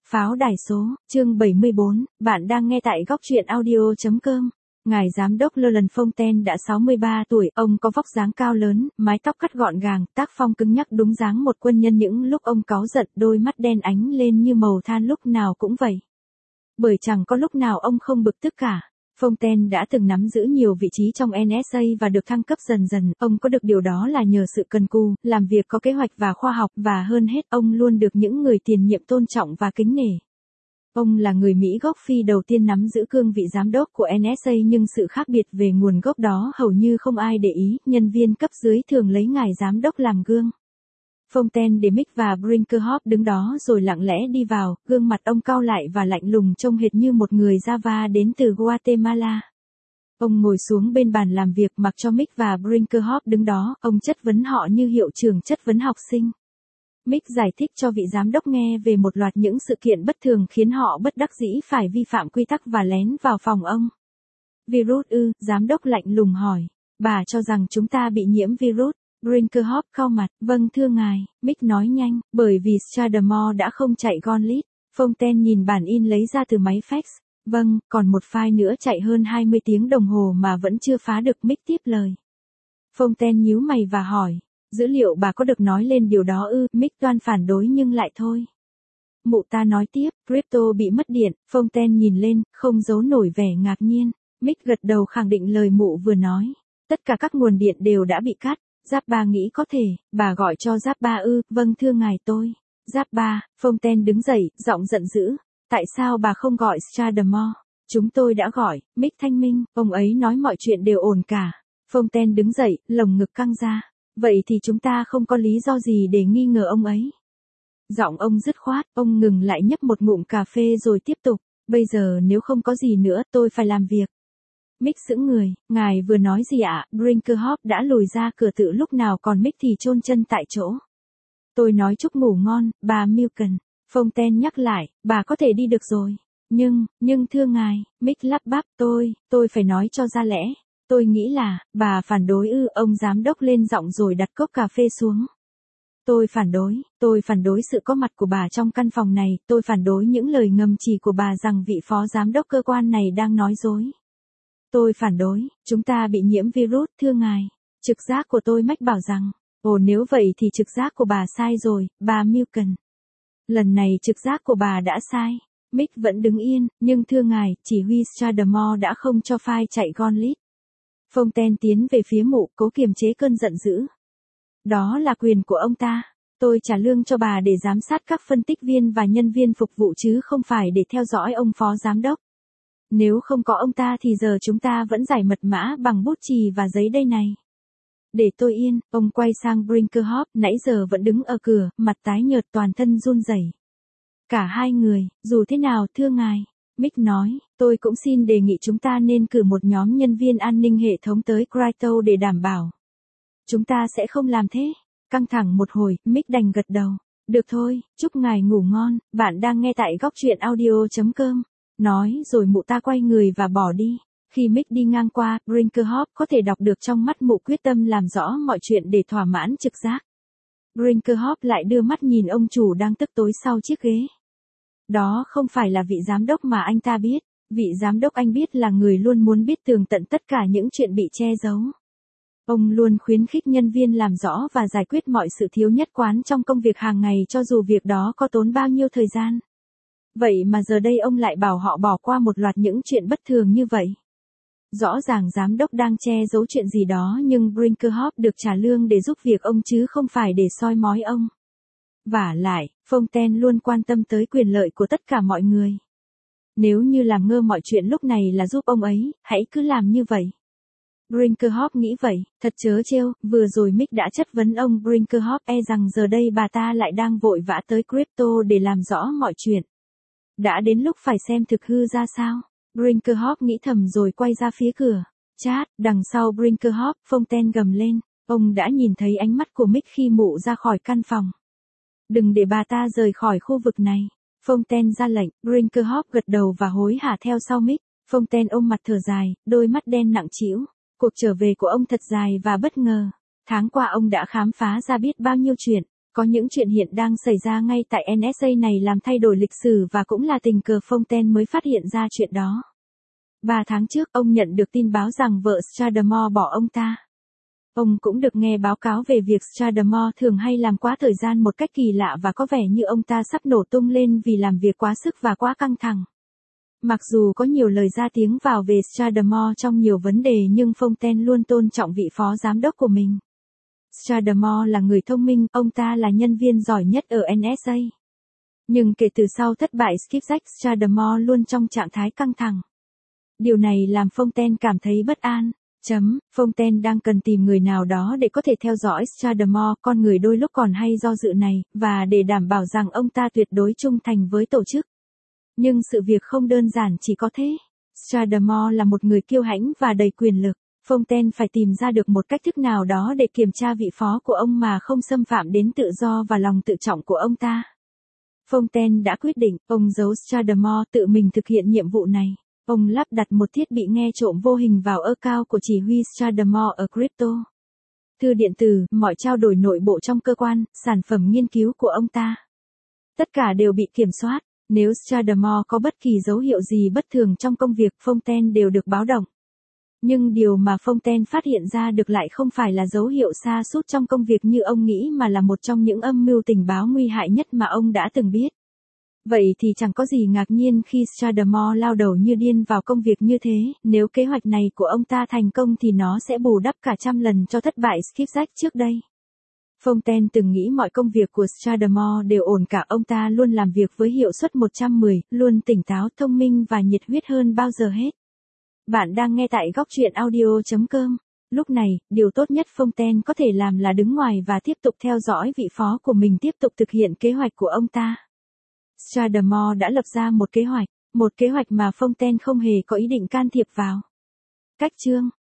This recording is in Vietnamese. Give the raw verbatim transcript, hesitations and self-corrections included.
Pháo đài số, chương bảy mươi bốn, bạn đang nghe tại góc truyện audio.com. Ngài giám đốc Laurent Fontaine đã sáu mươi ba tuổi, ông có vóc dáng cao lớn, mái tóc cắt gọn gàng, tác phong cứng nhắc đúng dáng một quân nhân những lúc ông cáu giận, đôi mắt đen ánh lên như màu than lúc nào cũng vậy. Bởi chẳng có lúc nào ông không bực tức cả. Fontaine đã từng nắm giữ nhiều vị trí trong en ét a và được thăng cấp dần dần, ông có được điều đó là nhờ sự cần cù, làm việc có kế hoạch và khoa học, và hơn hết ông luôn được những người tiền nhiệm tôn trọng và kính nể. Ông là người Mỹ gốc Phi đầu tiên nắm giữ cương vị giám đốc của en ét a, nhưng sự khác biệt về nguồn gốc đó hầu như không ai để ý, nhân viên cấp dưới thường lấy ngài giám đốc làm gương. Fontaine để Mick và Brinkerhoff đứng đó rồi lặng lẽ đi vào, gương mặt ông cau lại và lạnh lùng trông hệt như một người Java đến từ Guatemala. Ông ngồi xuống bên bàn làm việc mặc cho Mick và Brinkerhoff đứng đó, ông chất vấn họ như hiệu trưởng chất vấn học sinh. Mick giải thích cho vị giám đốc nghe về một loạt những sự kiện bất thường khiến họ bất đắc dĩ phải vi phạm quy tắc và lén vào phòng ông. Virus ư, giám đốc lạnh lùng hỏi. Bà cho rằng chúng ta bị nhiễm virus. Brinkerhoff cau mặt, vâng thưa ngài, Mick nói nhanh, bởi vì Stradamore đã không chạy Gauntlet. Fontaine nhìn bản in lấy ra từ máy fax. Vâng, còn một file nữa chạy hơn hai mươi tiếng đồng hồ mà vẫn chưa phá được, Mick tiếp lời. Fontaine nhíu mày và hỏi, dữ liệu bà có được nói lên điều đó ư? Mick toan phản đối nhưng lại thôi. Mụ ta nói tiếp, crypto bị mất điện. Fontaine nhìn lên, không giấu nổi vẻ ngạc nhiên. Mick gật đầu khẳng định lời mụ vừa nói. Tất cả các nguồn điện đều đã bị cắt. Giáp ba nghĩ có thể, bà gọi cho Giáp ba ư? Vâng thưa ngài tôi. Giáp ba, Fontaine đứng dậy, giọng giận dữ. Tại sao bà không gọi Stradamore? Chúng tôi đã gọi, Mick thanh minh, ông ấy nói mọi chuyện đều ổn cả. Fontaine đứng dậy, lồng ngực căng ra. Vậy thì chúng ta không có lý do gì để nghi ngờ ông ấy. Giọng ông dứt khoát, ông ngừng lại nhấp một ngụm cà phê rồi tiếp tục. Bây giờ nếu không có gì nữa tôi phải làm việc. Mick sững người, ngài vừa nói gì ạ? À? Brinkerhoff đã lùi ra cửa tự lúc nào còn Mick thì chôn chân tại chỗ. Tôi nói chúc ngủ ngon, bà Milken. Fontaine nhắc lại, bà có thể đi được rồi. Nhưng, nhưng thưa ngài, Mick lắp bắp, tôi, tôi phải nói cho ra lẽ. Tôi nghĩ là, bà phản đối ư? Ông giám đốc lên giọng rồi đặt cốc cà phê xuống. Tôi phản đối, tôi phản đối sự có mặt của bà trong căn phòng này, tôi phản đối những lời ngầm chỉ của bà rằng vị phó giám đốc cơ quan này đang nói dối. Tôi phản đối, chúng ta bị nhiễm virus, thưa ngài. Trực giác của tôi mách bảo rằng, ồ nếu vậy thì trực giác của bà sai rồi, bà Milken. Lần này trực giác của bà đã sai. Mick vẫn đứng yên, nhưng thưa ngài, chỉ huy Stradamore đã không cho file chạy Gauntlet. Fontaine tiến về phía mụ, cố kiềm chế cơn giận dữ. Đó là quyền của ông ta. Tôi trả lương cho bà để giám sát các phân tích viên và nhân viên phục vụ chứ không phải để theo dõi ông phó giám đốc. Nếu không có ông ta thì giờ chúng ta vẫn giải mật mã bằng bút chì và giấy đây này. Để tôi yên, ông quay sang Brinkerhoff, nãy giờ vẫn đứng ở cửa, mặt tái nhợt toàn thân run rẩy. Cả hai người, dù thế nào thưa ngài, Mick nói, tôi cũng xin đề nghị chúng ta nên cử một nhóm nhân viên an ninh hệ thống tới Crypto để đảm bảo. Chúng ta sẽ không làm thế. Căng thẳng một hồi, Mick đành gật đầu. Được thôi, chúc ngài ngủ ngon, bạn đang nghe tại góc truyện audio.com. Nói rồi mụ ta quay người và bỏ đi. Khi Mick đi ngang qua, Brinkerhoff có thể đọc được trong mắt mụ quyết tâm làm rõ mọi chuyện để thỏa mãn trực giác. Brinkerhoff lại đưa mắt nhìn ông chủ đang tức tối sau chiếc ghế. Đó không phải là vị giám đốc mà anh ta biết. Vị giám đốc anh biết là người luôn muốn biết tường tận tất cả những chuyện bị che giấu. Ông luôn khuyến khích nhân viên làm rõ và giải quyết mọi sự thiếu nhất quán trong công việc hàng ngày cho dù việc đó có tốn bao nhiêu thời gian. Vậy mà giờ đây ông lại bảo họ bỏ qua một loạt những chuyện bất thường như vậy. Rõ ràng giám đốc đang che giấu chuyện gì đó nhưng Brinkerhoff được trả lương để giúp việc ông chứ không phải để soi mói ông. Vả lại, Fontaine luôn quan tâm tới quyền lợi của tất cả mọi người. Nếu như làm ngơ mọi chuyện lúc này là giúp ông ấy, hãy cứ làm như vậy. Brinkerhoff nghĩ vậy, thật trớ trêu, vừa rồi Mick đã chất vấn ông Brinkerhoff e rằng giờ đây bà ta lại đang vội vã tới Crypto để làm rõ mọi chuyện. Đã đến lúc phải xem thực hư ra sao. Brinkerhoff nghĩ thầm rồi quay ra phía cửa. Chát, đằng sau Brinkerhoff, Fontaine gầm lên. Ông đã nhìn thấy ánh mắt của Mick khi mụ ra khỏi căn phòng. Đừng để bà ta rời khỏi khu vực này. Fontaine ra lệnh, Brinkerhoff gật đầu và hối hả theo sau Mick. Fontaine ôm mặt thở dài, đôi mắt đen nặng trĩu. Cuộc trở về của ông thật dài và bất ngờ. Tháng qua ông đã khám phá ra biết bao nhiêu chuyện. Có những chuyện hiện đang xảy ra ngay tại en ét a này làm thay đổi lịch sử và cũng là tình cờ Fontaine mới phát hiện ra chuyện đó. Ba tháng trước, ông nhận được tin báo rằng vợ Strathmore bỏ ông ta. Ông cũng được nghe báo cáo về việc Strathmore thường hay làm quá thời gian một cách kỳ lạ và có vẻ như ông ta sắp nổ tung lên vì làm việc quá sức và quá căng thẳng. Mặc dù có nhiều lời ra tiếng vào về Strathmore trong nhiều vấn đề nhưng Fontaine luôn tôn trọng vị phó giám đốc của mình. Strathmore là người thông minh, ông ta là nhân viên giỏi nhất ở en ét a. Nhưng kể từ sau thất bại Skipjack, Strathmore luôn trong trạng thái căng thẳng. Điều này làm Fontaine cảm thấy bất an. Chấm, Fontaine đang cần tìm người nào đó để có thể theo dõi Strathmore, con người đôi lúc còn hay do dự này, và để đảm bảo rằng ông ta tuyệt đối trung thành với tổ chức. Nhưng sự việc không đơn giản chỉ có thế. Strathmore là một người kiêu hãnh và đầy quyền lực. Fontaine phải tìm ra được một cách thức nào đó để kiểm tra vị phó của ông mà không xâm phạm đến tự do và lòng tự trọng của ông ta. Fontaine đã quyết định, ông giấu Strathmore tự mình thực hiện nhiệm vụ này. Ông lắp đặt một thiết bị nghe trộm vô hình vào account của chỉ huy Strathmore ở crypto. Thư điện tử, mọi trao đổi nội bộ trong cơ quan, sản phẩm nghiên cứu của ông ta. Tất cả đều bị kiểm soát. Nếu Strathmore có bất kỳ dấu hiệu gì bất thường trong công việc, Fontaine đều được báo động. Nhưng điều mà Fontaine phát hiện ra được lại không phải là dấu hiệu sa sút trong công việc như ông nghĩ mà là một trong những âm mưu tình báo nguy hại nhất mà ông đã từng biết. Vậy thì chẳng có gì ngạc nhiên khi Strathmore lao đầu như điên vào công việc như thế, nếu kế hoạch này của ông ta thành công thì nó sẽ bù đắp cả trăm lần cho thất bại Skipjack trước đây. Fontaine từng nghĩ mọi công việc của Strathmore đều ổn cả, ông ta luôn làm việc với hiệu suất một trăm mười, luôn tỉnh táo, thông minh và nhiệt huyết hơn bao giờ hết. Bạn đang nghe tại góc truyện audio chấm com. Lúc này, điều tốt nhất Fontaine có thể làm là đứng ngoài và tiếp tục theo dõi vị phó của mình tiếp tục thực hiện kế hoạch của ông ta. Strathmore đã lập ra một kế hoạch, một kế hoạch mà Fontaine không hề có ý định can thiệp vào. Cách chương